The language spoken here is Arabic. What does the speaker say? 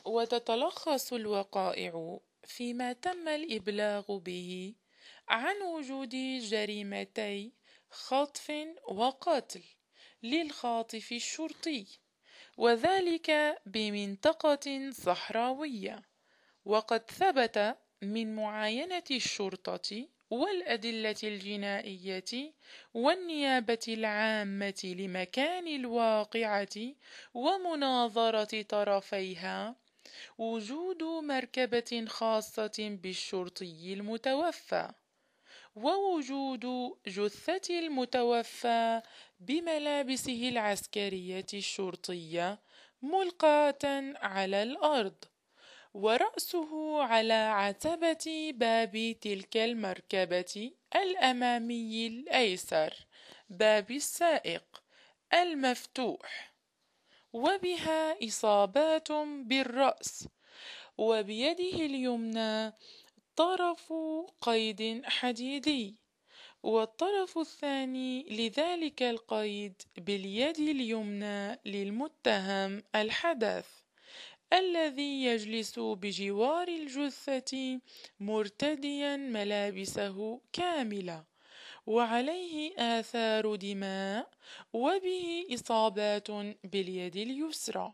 وتتلخص الوقائع فيما تم الإبلاغ به عن وجود جريمتي خطف وقتل للخاطف الشرطي، وذلك بمنطقة صحراوية. وقد ثبت من معاينة الشرطة والأدلة الجنائية والنيابة العامة لمكان الواقعة ومناظرة طرفيها وجود مركبة خاصة بالشرطي المتوفى، ووجود جثة المتوفى بملابسه العسكرية الشرطية ملقاة على الأرض، ورأسه على عتبة باب تلك المركبة الأمامي الأيسر، باب السائق المفتوح، وبها إصابات بالرأس، وبيده اليمنى طرف قيد حديدي، والطرف الثاني لذلك القيد باليد اليمنى للمتهم الحدث الذي يجلس بجوار الجثة مرتديا ملابسه كاملة وعليه آثار دماء، وبه إصابات باليد اليسرى.